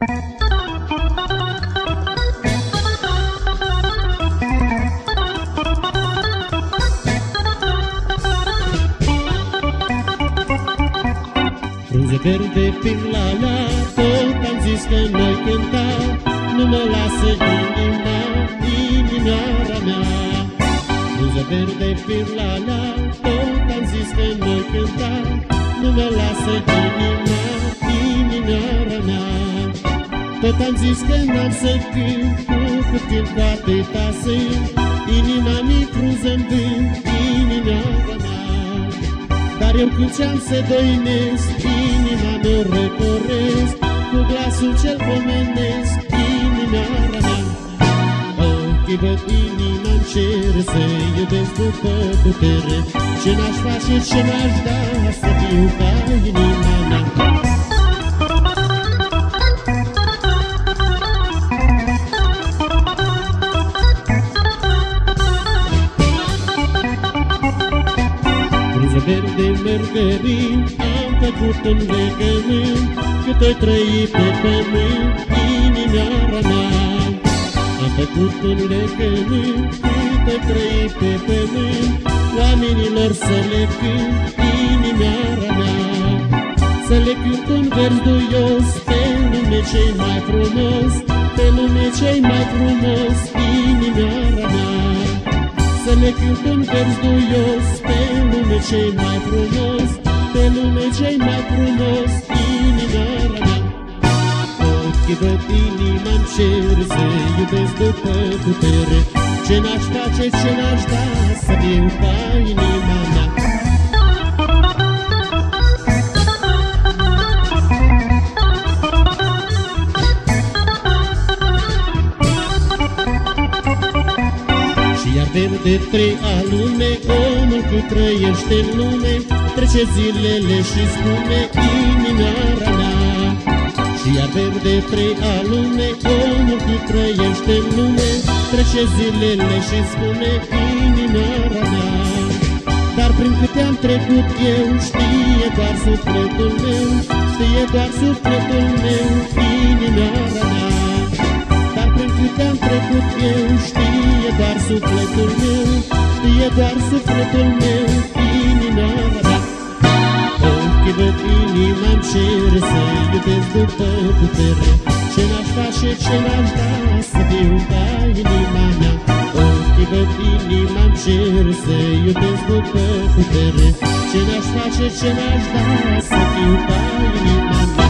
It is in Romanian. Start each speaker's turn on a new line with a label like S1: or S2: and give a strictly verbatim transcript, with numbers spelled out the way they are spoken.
S1: Frunze verde prin la la, tot am zis că noi cânta, nu mă lasă inima, inimioara mea. Frunze verde prin la la, tot am zis că noi cânta, nu mă lasă inima, inimioara mea. Tot am zis că n-am să cânt, cu cât timp poate pasă, inima mi frunză-n vânt, inimioara mea. Dar eu când ce-am să doinesc, inima mea răcoresc, cu glasul cel pomenesc, inimioara mea. Ochii văd, inima-mi cer să iubesc după putere, ce n-aș face, ce n-aș da, să fiu ca inima mea. Verde mărgărin, am făcut un legământ, cât-o trăi pe pământ, inimioara mea. Am făcut un legământ, cât-o trăi pe pământ, oamenilor să le cânt, inimioara mea. Să le cânt un vers duios, pe lume cei mai frumos, pe lume cei mai frumos, inimioara mea. Să le cânt un vers duios, pe lume cei mai frumos, pe lume cei mai frumos, inimioara mea. Ochii văd, inima-mi cer să iubesc după putere, ce n-aș face, ce n-aș da, să fiu ca inima mea. Verde trei alume, omul cât trăiește în lume, trece zilele și spune inimioara mea. Și iar verde trei alume, omul cât trăiește în lume, trece zilele și spune inimioara mea. Dar prin câte am trecut eu, știe doar sufletul meu, știe doar sufletul meu, inimioara mea. Dar prin câte am trecut eu, știe doar sufletul meu, știe doar sufletul meu, inimioara mea. Ochii văd, inima-mi cer să iubesc după putere, ce n-aș face, ce n-aș da, să fiu ca inima mea. Ochii văd, inima-mi cer să iubesc după putere, ce n-aș face, ce n-aș da, să fiu ca inima mea.